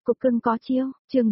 cục cưng có chiêu, chương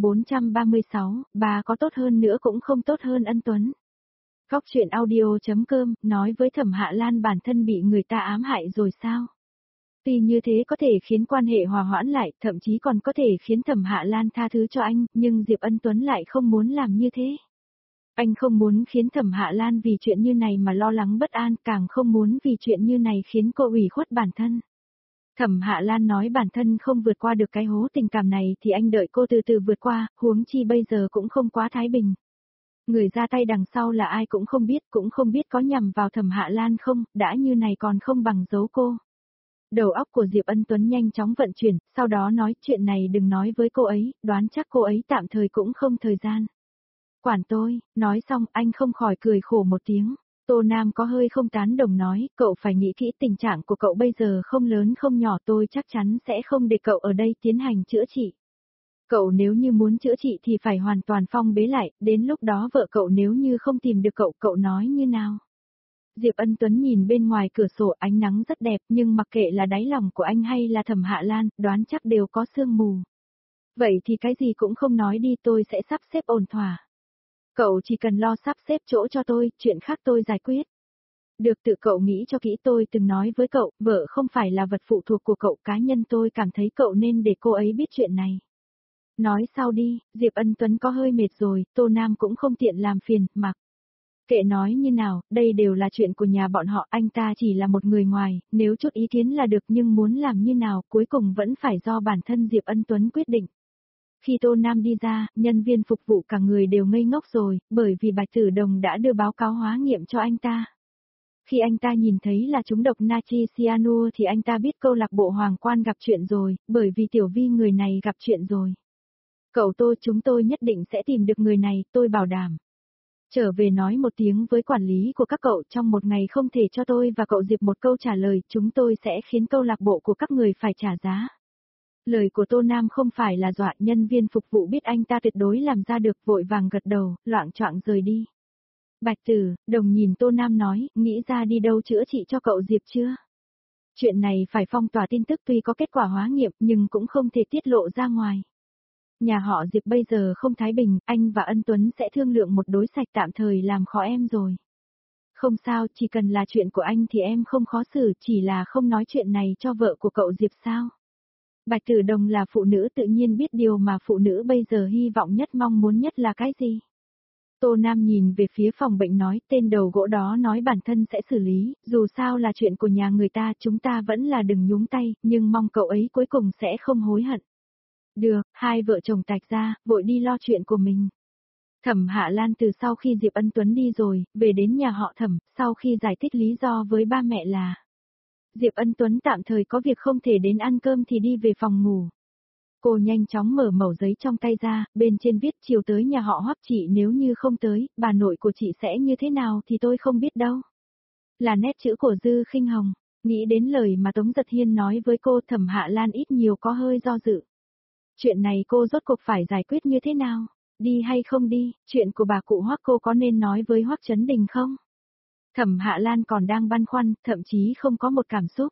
436, bà có tốt hơn nữa cũng không tốt hơn Ân Tuấn. Góc chuyện audio.com nói với Thẩm Hạ Lan bản thân bị người ta ám hại rồi sao? Tuy như thế có thể khiến quan hệ hòa hoãn lại, thậm chí còn có thể khiến Thẩm Hạ Lan tha thứ cho anh, nhưng Diệp Ân Tuấn lại không muốn làm như thế. Anh không muốn khiến Thẩm Hạ Lan vì chuyện như này mà lo lắng bất an, càng không muốn vì chuyện như này khiến cô ủy khuất bản thân. Thẩm Hạ Lan nói bản thân không vượt qua được cái hố tình cảm này thì anh đợi cô từ từ vượt qua, huống chi bây giờ cũng không quá thái bình. Người ra tay đằng sau là ai cũng không biết có nhằm vào Thẩm Hạ Lan không, đã như này còn không bằng giấu cô. Đầu óc của Diệp Ân Tuấn nhanh chóng vận chuyển, sau đó nói chuyện này đừng nói với cô ấy, đoán chắc cô ấy tạm thời cũng không thời gian. Quản tôi, nói xong anh không khỏi cười khổ một tiếng. Tô Nam có hơi không tán đồng nói, cậu phải nghĩ kỹ tình trạng của cậu bây giờ không lớn không nhỏ, tôi chắc chắn sẽ không để cậu ở đây tiến hành chữa trị. Cậu nếu như muốn chữa trị thì phải hoàn toàn phong bế lại, đến lúc đó vợ cậu nếu như không tìm được cậu nói như nào? Diệp Ân Tuấn nhìn bên ngoài cửa sổ, ánh nắng rất đẹp nhưng mặc kệ là đáy lòng của anh hay là Thẩm Hạ Lan, đoán chắc đều có sương mù. Vậy thì cái gì cũng không nói đi, tôi sẽ sắp xếp ổn thỏa. Cậu chỉ cần lo sắp xếp chỗ cho tôi, chuyện khác tôi giải quyết. Được, tự cậu nghĩ cho kỹ, tôi từng nói với cậu, vợ không phải là vật phụ thuộc của cậu, cá nhân tôi cảm thấy cậu nên để cô ấy biết chuyện này. Nói sau đi, Diệp Ân Tuấn có hơi mệt rồi, Tô Nam cũng không tiện làm phiền, mặc. Kệ nói như nào, đây đều là chuyện của nhà bọn họ, anh ta chỉ là một người ngoài, nếu chút ý kiến là được nhưng muốn làm như nào cuối cùng vẫn phải do bản thân Diệp Ân Tuấn quyết định. Khi Tô Nam đi ra, nhân viên phục vụ cả người đều ngây ngốc rồi, bởi vì Bạch Tử Đồng đã đưa báo cáo hóa nghiệm cho anh ta. Khi anh ta nhìn thấy là trúng độc natri cyanua thì anh ta biết câu lạc bộ Hoàng Quan gặp chuyện rồi, bởi vì Tiểu Vi người này gặp chuyện rồi. Cậu Tô, chúng tôi nhất định sẽ tìm được người này, tôi bảo đảm. Trở về nói một tiếng với quản lý của các cậu, trong một ngày không thể cho tôi và cậu Diệp một câu trả lời, chúng tôi sẽ khiến câu lạc bộ của các người phải trả giá. Lời của Tô Nam không phải là dọa, nhân viên phục vụ biết anh ta tuyệt đối làm ra được, vội vàng gật đầu, loạng choạng rời đi. Bạch Tử Đồng nhìn Tô Nam nói, nghĩ ra đi đâu chữa trị cho cậu Diệp chưa? Chuyện này phải phong tỏa tin tức, tuy có kết quả hóa nghiệm nhưng cũng không thể tiết lộ ra ngoài. Nhà họ Diệp bây giờ không thái bình, anh và Ân Tuấn sẽ thương lượng một đối sạch tạm thời làm khó em rồi. Không sao, chỉ cần là chuyện của anh thì em không khó xử, chỉ là không nói chuyện này cho vợ của cậu Diệp sao? Bạch Tử Đồng là phụ nữ tự nhiên biết điều mà phụ nữ bây giờ hy vọng nhất mong muốn nhất là cái gì. Tô Nam nhìn về phía phòng bệnh nói, tên đầu gỗ đó nói bản thân sẽ xử lý, dù sao là chuyện của nhà người ta, chúng ta vẫn là đừng nhúng tay, nhưng mong cậu ấy cuối cùng sẽ không hối hận. Được, hai vợ chồng tạch ra, vội đi lo chuyện của mình. Thẩm Hạ Lan từ sau khi Diệp Ân Tuấn đi rồi, về đến nhà họ Thẩm, sau khi giải thích lý do với ba mẹ là Diệp Ân Tuấn tạm thời có việc không thể đến ăn cơm thì đi về phòng ngủ. Cô nhanh chóng mở mẩu giấy trong tay ra, bên trên viết chiều tới nhà họ Hoắc, chị nếu như không tới, bà nội của chị sẽ như thế nào thì tôi không biết đâu. Là nét chữ của Dư Khinh Hồng, nghĩ đến lời mà Tống Giật Hiên nói với cô, Thẩm Hạ Lan ít nhiều có hơi do dự. Chuyện này cô rốt cuộc phải giải quyết như thế nào? Đi hay không đi, chuyện của bà cụ Hoắc cô có nên nói với Hoắc Chấn Đình không? Thẩm Hạ Lan còn đang băn khoăn, thậm chí không có một cảm xúc.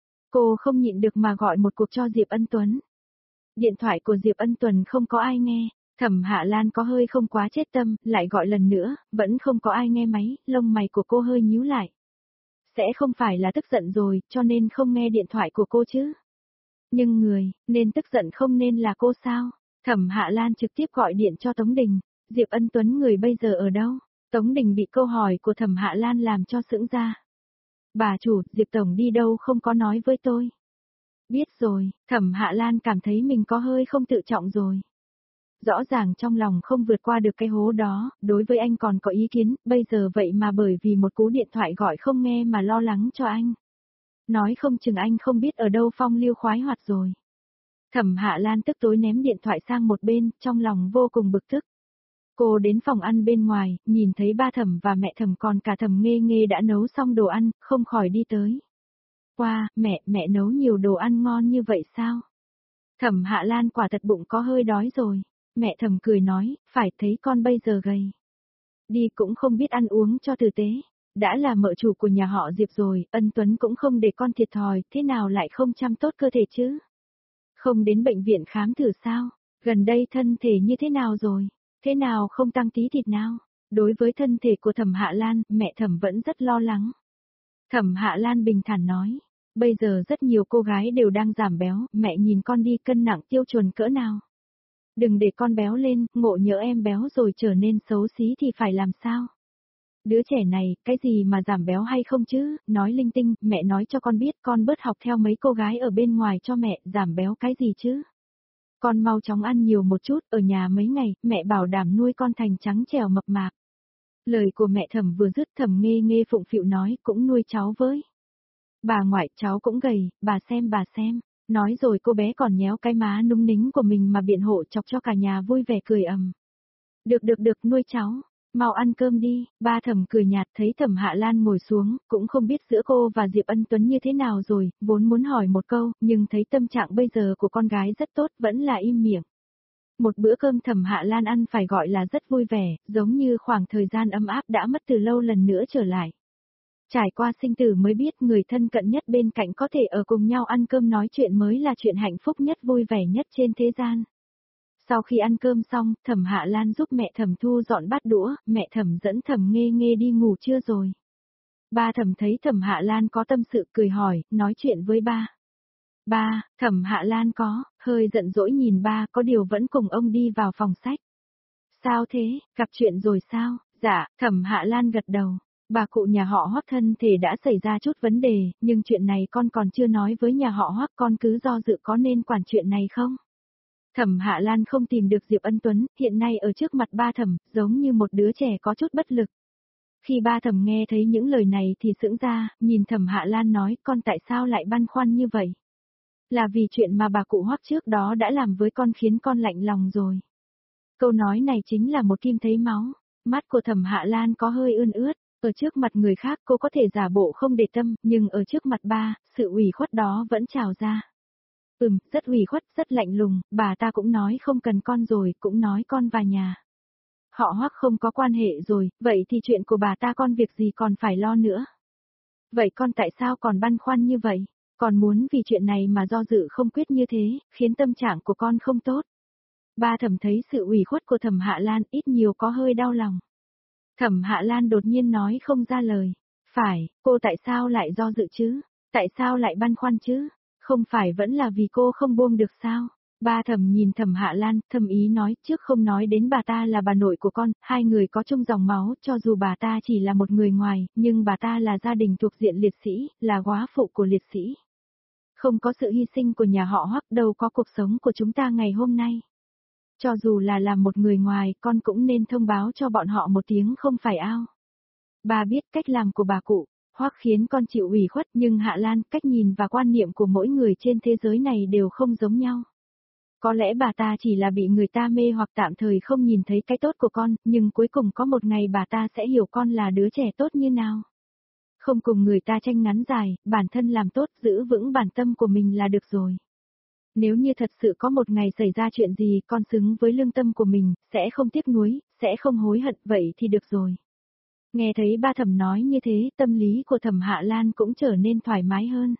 Cô không nhịn được mà gọi một cuộc cho Diệp Ân Tuấn. Điện thoại của Diệp Ân Tuấn không có ai nghe, Thẩm Hạ Lan có hơi không quá chết tâm, lại gọi lần nữa, vẫn không có ai nghe máy, lông mày của cô hơi nhíu lại. Sẽ không phải là tức giận rồi, cho nên không nghe điện thoại của cô chứ? Nhưng người, nên tức giận không nên là cô sao? Thẩm Hạ Lan trực tiếp gọi điện cho Tống Đình, Diệp Ân Tuấn người bây giờ ở đâu? Tống Đình bị câu hỏi của Thẩm Hạ Lan làm cho sững ra. Bà chủ, Diệp Tổng đi đâu không có nói với tôi. Biết rồi, Thẩm Hạ Lan cảm thấy mình có hơi không tự trọng rồi. Rõ ràng trong lòng không vượt qua được cái hố đó, đối với anh còn có ý kiến, bây giờ vậy mà bởi vì một cú điện thoại gọi không nghe mà lo lắng cho anh. Nói không chừng anh không biết ở đâu phong lưu khoái hoạt rồi. Thẩm Hạ Lan tức tối ném điện thoại sang một bên, trong lòng vô cùng bực tức. Cô đến phòng ăn bên ngoài, nhìn thấy ba Thẩm và mẹ Thẩm còn cả Thẩm Nghê Nghê đã nấu xong đồ ăn, không khỏi đi tới. Wow, mẹ nấu nhiều đồ ăn ngon như vậy sao? Thẩm Hạ Lan quả thật bụng có hơi đói rồi. Mẹ Thẩm cười nói, phải thấy con bây giờ gầy. Đi cũng không biết ăn uống cho tử tế. Đã là mợ chủ của nhà họ Diệp rồi, Ân Tuấn cũng không để con thiệt thòi, thế nào lại không chăm tốt cơ thể chứ? Không đến bệnh viện khám thử sao? Gần đây thân thể như thế nào rồi? Thế nào không tăng tí thịt nào? Đối với thân thể của Thẩm Hạ Lan, mẹ Thẩm vẫn rất lo lắng. Thẩm Hạ Lan bình thản nói, bây giờ rất nhiều cô gái đều đang giảm béo, mẹ nhìn con đi cân nặng tiêu chuẩn cỡ nào. Đừng để con béo lên, ngộ nhỡ em béo rồi trở nên xấu xí thì phải làm sao? Đứa trẻ này, cái gì mà giảm béo hay không chứ, nói linh tinh, mẹ nói cho con biết con bớt học theo mấy cô gái ở bên ngoài cho mẹ, giảm béo cái gì chứ? Con mau chóng ăn nhiều một chút, ở nhà mấy ngày, mẹ bảo đảm nuôi con thành trắng trẻo mập mạp. Lời của mẹ Thẩm vừa dứt Thẩm Nghê Nghê phụng phịu nói, cũng nuôi cháu với. Bà ngoại cháu cũng gầy, bà xem. Nói rồi cô bé còn nhéo cái má núng nính của mình mà biện hộ chọc cho cả nhà vui vẻ cười ầm. Được, nuôi cháu. Mau ăn cơm đi, ba Thẩm cười nhạt thấy Thẩm Hạ Lan ngồi xuống, cũng không biết giữa cô và Diệp Ân Tuấn như thế nào rồi, vốn muốn hỏi một câu, nhưng thấy tâm trạng bây giờ của con gái rất tốt vẫn là im miệng. Một bữa cơm Thẩm Hạ Lan ăn phải gọi là rất vui vẻ, giống như khoảng thời gian ấm áp đã mất từ lâu lần nữa trở lại. Trải qua sinh tử mới biết người thân cận nhất bên cạnh có thể ở cùng nhau ăn cơm nói chuyện mới là chuyện hạnh phúc nhất vui vẻ nhất trên thế gian. Sau khi ăn cơm xong, Thẩm Hạ Lan giúp mẹ Thẩm thu dọn bát đũa, mẹ Thẩm dẫn Thẩm Nghê Nghê đi ngủ trưa rồi. Ba Thẩm thấy Thẩm Hạ Lan có tâm sự cười hỏi, nói chuyện với ba. Ba, Thẩm Hạ Lan có, hơi giận dỗi nhìn ba có điều vẫn cùng ông đi vào phòng sách. Sao thế, gặp chuyện rồi sao? Dạ, Thẩm Hạ Lan gật đầu. Bà cụ nhà họ Hoắc thân thể đã xảy ra chút vấn đề, nhưng chuyện này con còn chưa nói với nhà họ Hoắc, con cứ do dự có nên quản chuyện này không? Thẩm Hạ Lan không tìm được Diệp Ân Tuấn, hiện nay ở trước mặt ba Thẩm, giống như một đứa trẻ có chút bất lực. Khi ba Thẩm nghe thấy những lời này thì sững ra, nhìn Thẩm Hạ Lan nói, con tại sao lại băn khoăn như vậy? Là vì chuyện mà bà cụ Hoắc trước đó đã làm với con khiến con lạnh lòng rồi. Câu nói này chính là một kim thấy máu, mắt của Thẩm Hạ Lan có hơi ươn ướt. Ở trước mặt người khác cô có thể giả bộ không để tâm, nhưng ở trước mặt ba, sự ủy khuất đó vẫn trào ra. Rất ủy khuất, rất lạnh lùng, bà ta cũng nói không cần con rồi, cũng nói con vào nhà. Họ Hoắc không có quan hệ rồi, vậy thì chuyện của bà ta con việc gì còn phải lo nữa. Vậy con tại sao còn băn khoăn như vậy? Còn muốn vì chuyện này mà do dự không quyết như thế, khiến tâm trạng của con không tốt. Ba Thẩm thấy sự ủy khuất của Thẩm Hạ Lan ít nhiều có hơi đau lòng. Thẩm Hạ Lan đột nhiên nói không ra lời. Phải, cô tại sao lại do dự chứ? Tại sao lại băn khoăn chứ? Không phải vẫn là vì cô không buông được sao? Ba Thẩm nhìn Thẩm Hạ Lan, thầm ý nói trước không nói đến bà ta là bà nội của con, hai người có chung dòng máu, cho dù bà ta chỉ là một người ngoài, nhưng bà ta là gia đình thuộc diện liệt sĩ, là góa phụ của liệt sĩ. Không có sự hy sinh của nhà họ Hoắc đâu có cuộc sống của chúng ta ngày hôm nay. Cho dù là một người ngoài, con cũng nên thông báo cho bọn họ một tiếng không phải ao. Bà biết cách làm của bà cụ, Hoắc khiến con chịu ủy khuất nhưng Hạ Lan, cách nhìn và quan niệm của mỗi người trên thế giới này đều không giống nhau. Có lẽ bà ta chỉ là bị người ta mê hoặc tạm thời không nhìn thấy cái tốt của con, nhưng cuối cùng có một ngày bà ta sẽ hiểu con là đứa trẻ tốt như nào. Không cùng người ta tranh ngắn dài, bản thân làm tốt, giữ vững bản tâm của mình là được rồi. Nếu như thật sự có một ngày xảy ra chuyện gì con xứng với lương tâm của mình, sẽ không tiếc nuối, sẽ không hối hận, vậy thì được rồi. Nghe thấy ba Thẩm nói như thế, tâm lý của Thẩm Hạ Lan cũng trở nên thoải mái hơn.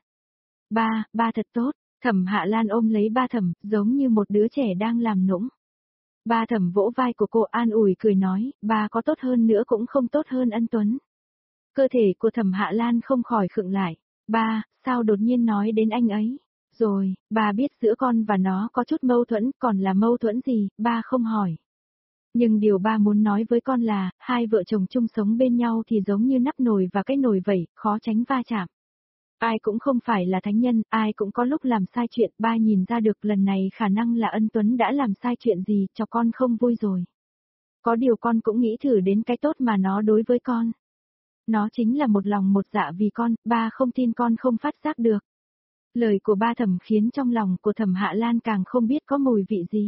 Ba thật tốt, Thẩm Hạ Lan ôm lấy ba Thẩm, giống như một đứa trẻ đang làm nũng. Ba Thẩm vỗ vai của cô an ủi cười nói, ba có tốt hơn nữa cũng không tốt hơn Ân Tuấn. Cơ thể của Thẩm Hạ Lan không khỏi khựng lại. Ba, sao đột nhiên nói đến anh ấy? Rồi, bà biết giữa con và nó có chút mâu thuẫn, còn là mâu thuẫn gì, ba không hỏi. Nhưng điều ba muốn nói với con là, hai vợ chồng chung sống bên nhau thì giống như nắp nồi và cái nồi vậy, khó tránh va chạm. Ai cũng không phải là thánh nhân, ai cũng có lúc làm sai chuyện, ba nhìn ra được lần này khả năng là Ân Tuấn đã làm sai chuyện gì, cho con không vui rồi. Có điều con cũng nghĩ thử đến cái tốt mà nó đối với con. Nó chính là một lòng một dạ vì con, ba không tin con không phát giác được. Lời của ba Thẩm khiến trong lòng của Thẩm Hạ Lan càng không biết có mùi vị gì.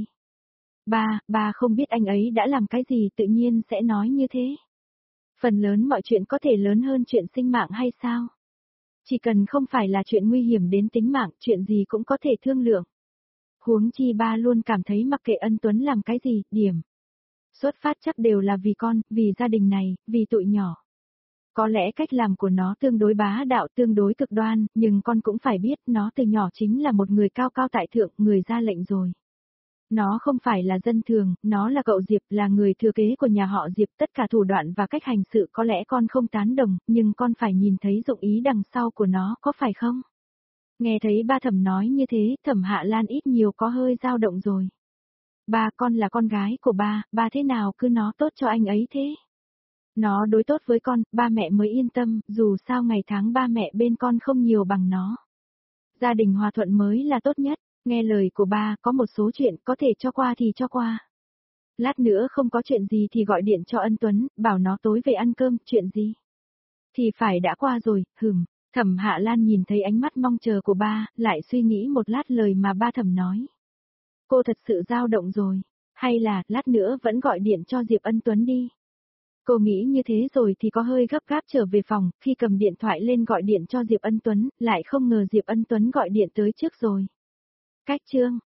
Ba không biết anh ấy đã làm cái gì tự nhiên sẽ nói như thế. Phần lớn mọi chuyện có thể lớn hơn chuyện sinh mạng hay sao? Chỉ cần không phải là chuyện nguy hiểm đến tính mạng, chuyện gì cũng có thể thương lượng. Huống chi ba luôn cảm thấy mặc kệ Ân Tuấn làm cái gì, điểm. Xuất phát chắc đều là vì con, vì gia đình này, vì tụi nhỏ. Có lẽ cách làm của nó tương đối bá đạo, tương đối cực đoan, nhưng con cũng phải biết nó từ nhỏ chính là một người cao cao tại thượng, người ra lệnh rồi. Nó không phải là dân thường, nó là cậu Diệp, là người thừa kế của nhà họ Diệp, tất cả thủ đoạn và cách hành sự có lẽ con không tán đồng, nhưng con phải nhìn thấy dụng ý đằng sau của nó, có phải không? Nghe thấy ba Thẩm nói như thế, Thẩm Hạ Lan ít nhiều có hơi dao động rồi. Ba, con là con gái của ba thế nào cứ nó tốt cho anh ấy thế? Nó đối tốt với con, ba mẹ mới yên tâm, dù sao ngày tháng ba mẹ bên con không nhiều bằng nó. Gia đình hòa thuận mới là tốt nhất, nghe lời của ba, có một số chuyện có thể cho qua thì cho qua. Lát nữa không có chuyện gì thì gọi điện cho Ân Tuấn, bảo nó tối về ăn cơm, chuyện gì? Thì phải đã qua rồi, Thẩm Hạ Lan nhìn thấy ánh mắt mong chờ của ba, lại suy nghĩ một lát lời mà ba Thẩm nói. Cô thật sự dao động rồi, hay là lát nữa vẫn gọi điện cho Diệp Ân Tuấn đi. Cô nghĩ như thế rồi thì có hơi gấp gáp trở về phòng, khi cầm điện thoại lên gọi điện cho Diệp Ân Tuấn, lại không ngờ Diệp Ân Tuấn gọi điện tới trước rồi. Cách chương